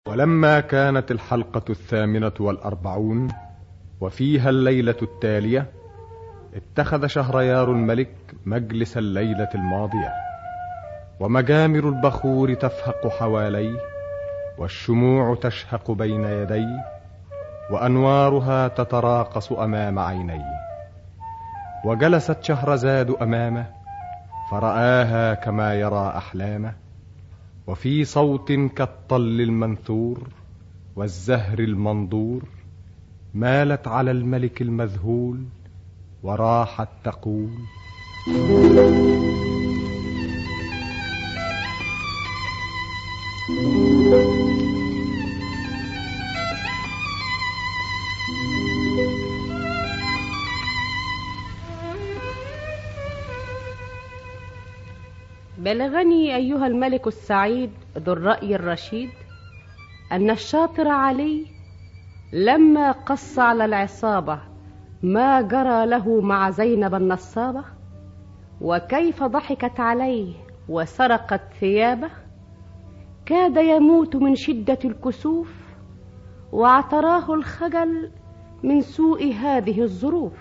ولما كانت الحلقة 48 وفيها الليلة التالية، اتخذ شهريار الملك مجلس الليلة الماضية، ومجامر البخور تفهق حواليه، والشموع تشهق بين يديه، وأنوارها تتراقص أمام عينيه. وجلست شهرزاد أمامه فرآها كما يرى أحلامه، وفي صوت كالطل المنثور والزهر المنظور مالت على الملك المذهول وراحت تقول: بلغني أيها الملك السعيد ذو الرأي الرشيد أن الشاطر علي لما قص على العصابة ما جرى له مع زينب النصابة، وكيف ضحكت عليه وسرقت ثيابه، كاد يموت من شدة الكسوف، واعتراه الخجل من سوء هذه الظروف.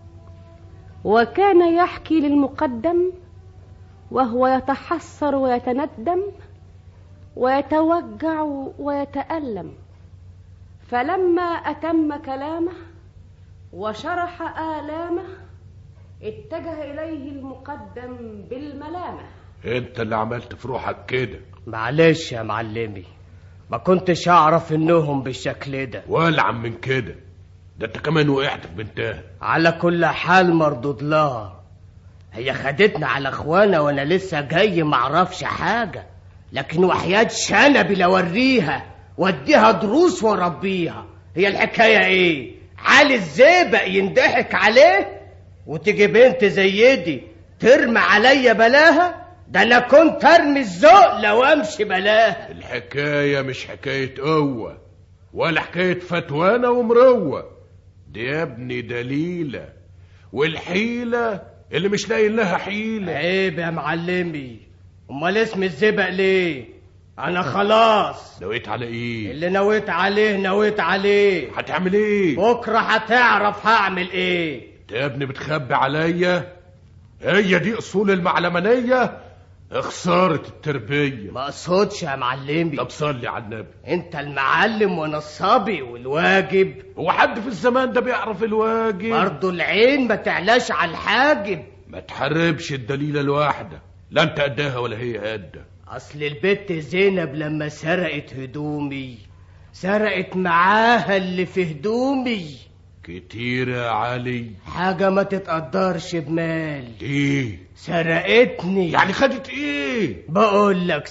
وكان يحكي للمقدم وهو يتحسر ويتندم ويتوجع ويتألم، فلما أتم كلامه وشرح آلامه اتجه إليه المقدم بالملامة: انت اللي عملت في روحك كده. معلش يا معلمي، ما كنتش اعرف انهم بالشكل ده. والعم من كده، ده انت كمان وقعت في بنتها. على كل حال مردود لها، هي خدتنا على اخوانا وانا لسه جاي معرفش حاجة، لكن وحياة شنبي لوريها واديها دروس وربيها. هي الحكاية ايه؟ علي الزيبق يندحك عليه وتيجي بنت زي دي ترمي عليا بلاها؟ ده انا كنت ارمي الذوق لو امشي بلاها. الحكاية مش حكاية قوة ولا حكاية فتوانة ومروة، دي يا ابني دليلة، والحيلة اللي مش لاقي لها حيلة. عيب يا معلمي، امال اسم الزبق ليه؟ انا خلاص نويت على ايه؟ اللي نويت عليه نويت عليه. هتعمل ايه؟ بكرة هتعرف هعمل ايه. يا ابني بتخبي عليا؟ هي دي اصول المعلمانية، خسارة التربية. ما اقصدش يا معلمي. طب صلي على النبي. انت المعلم وانا الصبي، والواجب هو حد في الزمان ده بيعرف الواجب؟ برضو العين ما تعلاش على الحاجب. ما تحربش الدليلة الواحدة، لا انت قدها ولا هي قدها. اصل البت زينب لما سرقت هدومي سرقت معاها اللي في هدومي. كتير يا علي، حاجة ما تتقدرش بمال. ايه؟ سرقتني. يعني خدت ايه؟ بقول لك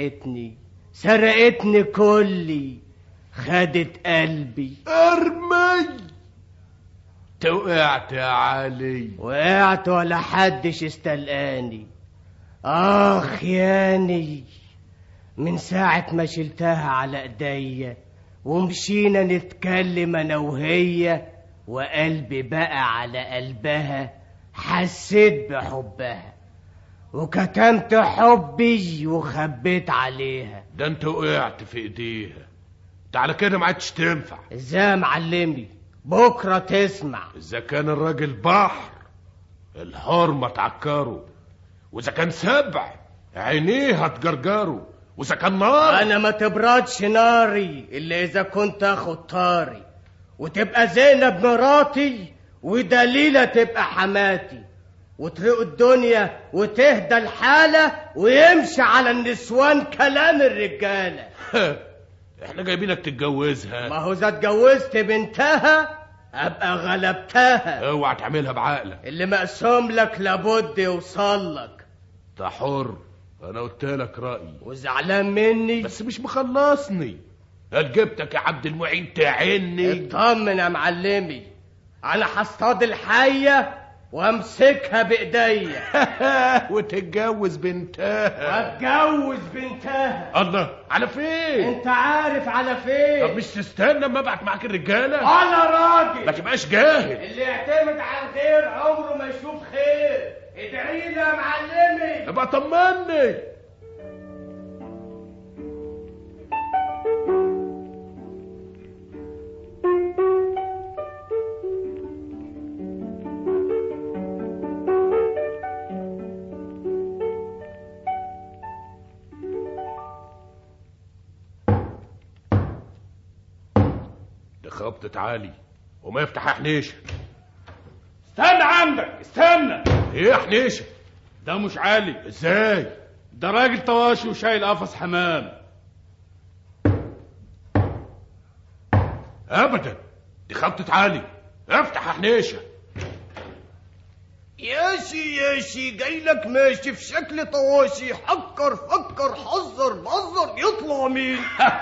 سرقتني كلي، خدت قلبي. ارمي. توقعت يا علي. وقعت ولا حدش استلقاني. اخ ياني، من ساعة ما شلتها على ايديا ومشينا نتكلم انا وهي، وقلبي بقى على قلبها، حسيت بحبها وكتمت حبي وخبيت عليها. ده انت وقعت في ايديها، انت على كده ما عادش تنفع. ازاي يا معلمي؟ بكرة تسمع. اذا كان الراجل بحر الحرمة تعكره، واذا كان سبع عينيه هتجرجره، واذا كان نار انا ما تبردش ناري الا اذا كنت اخد طاري، وتبقى زينب مراتي ودليلة تبقى حماتي، وترق الدنيا وتهدى الحالة ويمشي على النسوان كلام الرجالة. احنا جايبينك تتجوزها. ما هو اذا اتجوزت بنتها ابقى غلبتها. اوعى تعملها بعقلك، اللي مقسوم لك لابد يوصلك. انت حر، انا قلت لك رأيي. وزعلان مني؟ بس مش مخلصني، جبتك يا عبد المعين تعني. اطمن يا معلمي، انا هصطاد الحية وامسكها بايديا وتتجوز بنتها. واتجوز بنتها. الله، على فين؟ انت عارف على فين. طب مش تستنى اما ابعت معاك الرجاله؟ انا راجل، ما تبقاش جاهل. اللي يعتمد على الغير عمره ما يشوف خير. ادعي لي يا معلمي. ابقى طمني. دي خبطة علي وما يفتح يا حنيشة. استنى عندك، استنى. ايه يا حنيشة؟ ده مش علي. ازاي؟ ده راجل طواشي وشايل قفص حمام. ابدا، دي خبطة علي. افتح يا حنيشة. ياشي جاي لك ماشي في شكل طواشي، حكر فكر حذر بذر يطلع مين؟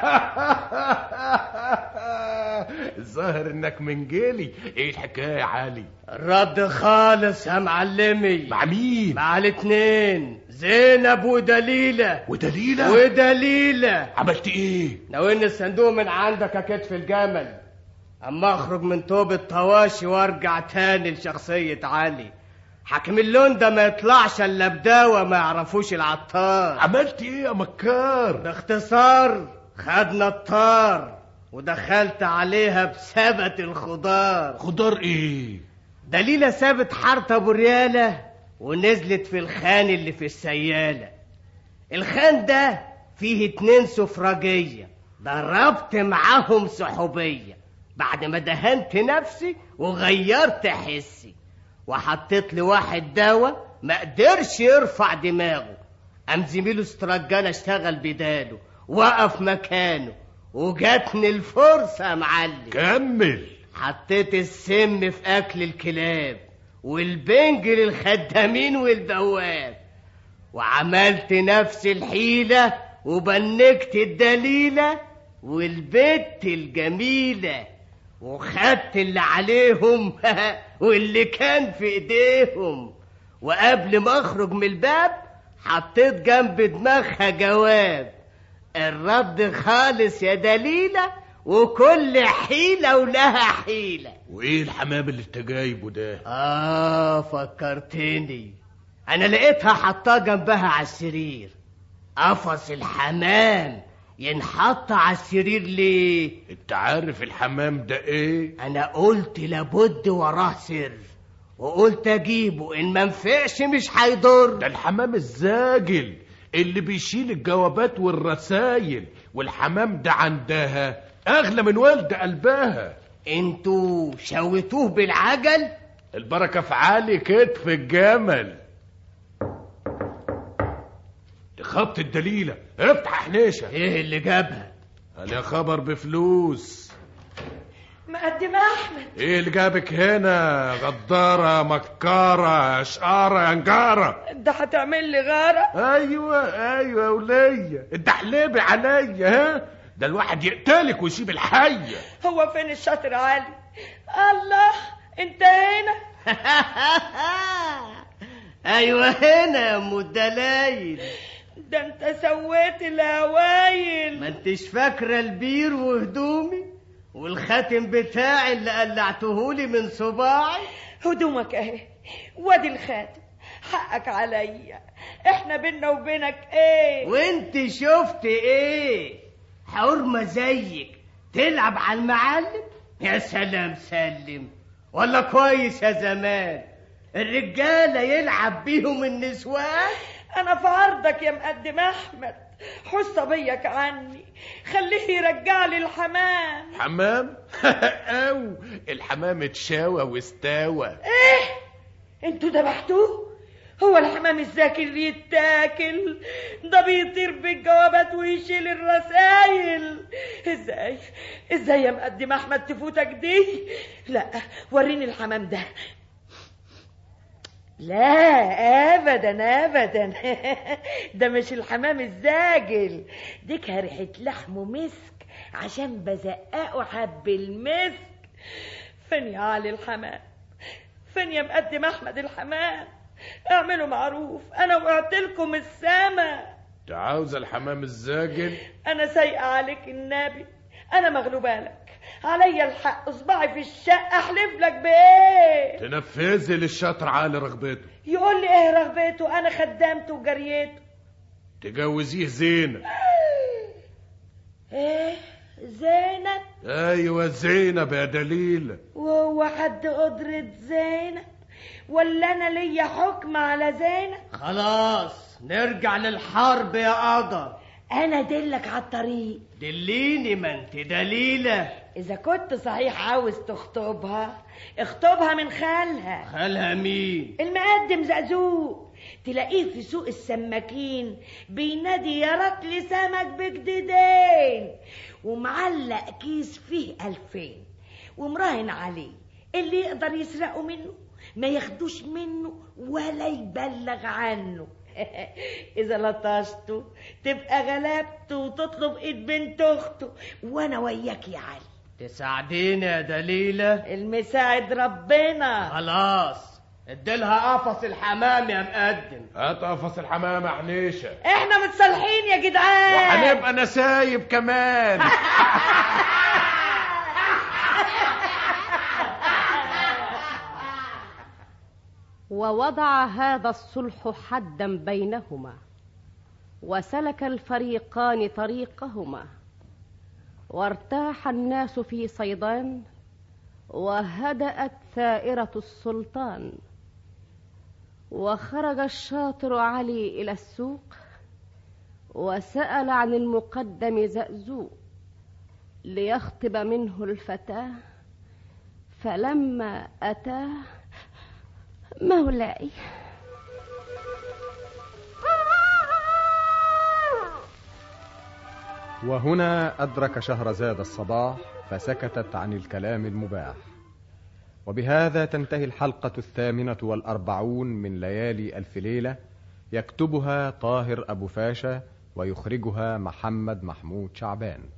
الظاهر انك من جيلي. ايه الحكاية يا علي؟ الرد خالص يا معلمي. مع مين؟ مع الاتنين، زينب ودليلة. ودليلة؟ عملت ايه؟ ناويني الصندوق من عندك يا كتف الجمل، اما اخرج من توب الطواشي وارجع تاني لشخصية علي. حاكم اللون ده ما يطلعش الا بداوة ما يعرفوش العطار. عملت ايه يا مكار؟ باختصار خدنا الطار ودخلت عليها بسبت الخضار. خضار ايه؟ دليلة سابت حارة ابو ريالة ونزلت في الخان اللي في السيالة. الخان ده فيه 2 سفرجية، ضربت معاهم سحوبية بعد ما دهنت نفسي وغيرت حسي، وحطيت لي واحد دواء ما قدرش يرفع دماغه. قام زميله استرجانة اشتغل بداله، وقف مكانه، وجاتني الفرصة يا معلم. كمل. حطيت السم في اكل الكلاب والبنج للخدامين والبواب، وعملت نفس الحيلة وبنكت الدليلة والبت الجميلة، وخدت اللي عليهم واللي كان في ايديهم. وقبل ما اخرج من الباب حطيت جنب دماغها جواب: الرد خالص يا دليلة، وكل حيلة ولها حيلة. وايه الحمام اللي انت جايبه ده؟ فكرتني، انا لقيتها حطاه جنبها على السرير. قفص الحمام ينحط على السرير ليه؟ انت عارف الحمام ده ايه؟ انا قلت لابد وراه سر، وقلت اجيبه ان منفعش مش هيضر. ده الحمام الزاجل اللي بيشيل الجوابات والرسايل، والحمام ده عندها اغلى من والد قلبها. انتوا شويتوه بالعجل؟ البركة في علي كتف الجمل. دي خبط الدليلة. افتح حنيشة. ايه اللي جابها؟ قال يا خبر بفلوس. مقدم احمد. ايه اللي جابك هنا؟ غدارة مكارة شقارة نجارة. ده هتعمل لي غارة؟ ايوه وليا انت حليبي عليا. ها ده الواحد يقتلك ويسيب الحية. هو فين الشاطر علي؟ الله، انت هنا؟ ايوه هنا يا ام الدلايل. ده انت سويت الهوايل. ما انتش فاكره البير وهدومي والخاتم بتاعي اللي قلعتهولي من صباعي؟ هدومك اهي، وادي الخاتم. حقك عليا، احنا بينا وبينك ايه؟ وانت شفت ايه؟ حرمة زيك تلعب على المعلم؟ يا سلام سلم، ولا كويس يا زمان الرجالة يلعب بيهم النسوان؟ انا في عرضك يا مقدم احمد، حس صبيك عني، خليه يرجع لي الحمام. حمام؟ او الحمام اتشاوى واستوى. ايه؟ انتوا ذبحتوه؟ هو الحمام الزاكي اللي يتاكل؟ ده بيطير بالجوابات ويشيل الرسايل. ازاي يا مقدم احمد تفوتك دي؟ لا وريني الحمام ده. لا ابدا ده مش الحمام الزاجل، دي ريحه لحم ومسك عشان بزققه حب المسك. فين يا علي الحمام؟ فين يا مقدم احمد الحمام؟ اعملوا معروف، انا وقعت لكم السما. انت عاوز الحمام الزاجل؟ انا سايقه عليك النبي، انا مغلوبه لك، عليا الحق، اصبعي في الشقه احلف لك بايه؟ تنفذي للشاطر على رغبته. يقول لي ايه رغبته؟ انا خدامته وجريته. تجوزيه زينب. ايه زينب؟ ايوه زينب يا دليلة. وهو حد قدرة زينب ولا انا ليا حكم على زينب؟ خلاص نرجع للحرب يا قدر. انا ادلك على الطريق. دليني، ما انت دليلة. اذا كنت صحيح عاوز تخطبها اخطبها من خالها. خالها مين؟ المقدم زقزوق، تلاقيه في سوق السماكين بينادي يا رطل سمك بجديدين، ومعلق كيس فيه 2000 ومراهن عليه اللي يقدر يسرقه منه ما ياخدوش منه ولا يبلغ عنه. إذا لطشته تبقى غلبته وتطلب إيد بنت أخته، وأنا وياك يا علي. تساعديني يا دليلة؟ المساعد ربنا. خلاص، اديلها قفص الحمام يا مقدم. هات قفص الحمام يا حنيشة. احنا متصالحين يا جدعان، وهنبقى نسايب كمان. ووضع هذا الصلح حدا بينهما، وسلك الفريقان طريقهما، وارتاح الناس في صيدان، وهدأت ثائرة السلطان. وخرج الشاطر علي إلى السوق، وسأل عن المقدم زقزوق ليخطب منه الفتاة، فلما أتاه: مولاي، وهنا أدرك شهرزاد الصباح فسكتت عن الكلام المباح. وبهذا تنتهي الحلقة 48 من ليالي ألف ليلة، يكتبها طاهر أبو فاشا ويخرجها محمد محمود شعبان.